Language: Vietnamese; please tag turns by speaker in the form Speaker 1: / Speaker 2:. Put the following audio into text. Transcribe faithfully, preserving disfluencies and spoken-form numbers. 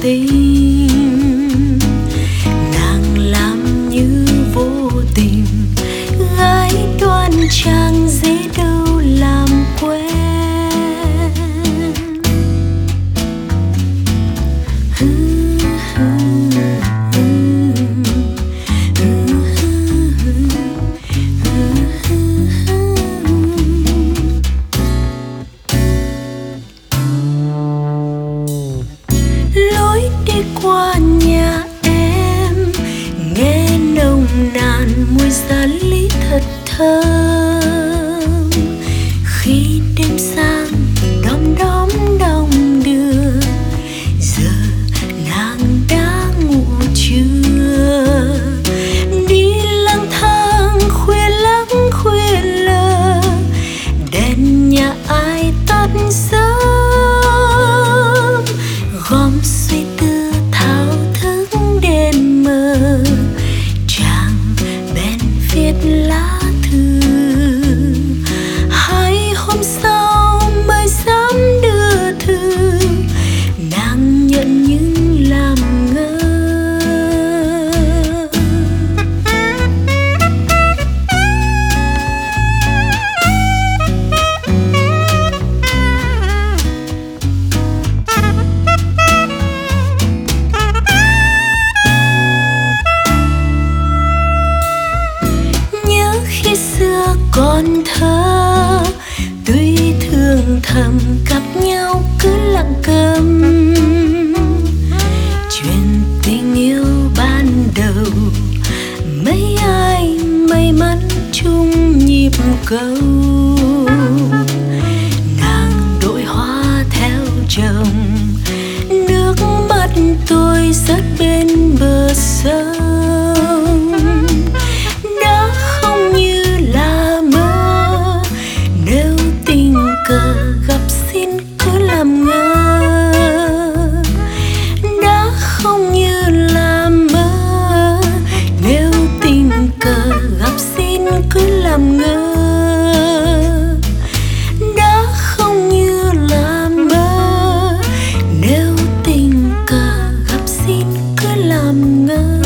Speaker 1: tình. Nàng làm như vô tình, gái đoan trang dễ đâu làm quen. Lối đi qua nhà em nghe nồng nàn mùi gia lý thật thơm. Khi đêm sang đom đóm đong đưa, giờ nàng đã ngủ chưa? Đi lang thang khuya lắc khuya lơ, đèn nhà ai tắt sớm. Gom suy tư thao thức đêm mơ, chàng bèn viết lá thư. Hai hôm sau mới dám đưa thư, nàng nhận nhưng làm ngơ. Khi xưa còn thơ, tuy thương thầm gặp nhau cứ lặng câm. Chuyện tình yêu ban đầu, mấy ai may mắn chung nhịp cầu. Nàng đội hoa theo chồng, nước mắt tôi rớt bên bờ sông. Gặp xin cứ làm ngơ, đã không như là mơ. Nếu tình cờ gặp xin cứ làm ngơ, đã không như là mơ. Nếu tình cờ gặp xin cứ làm ngơ.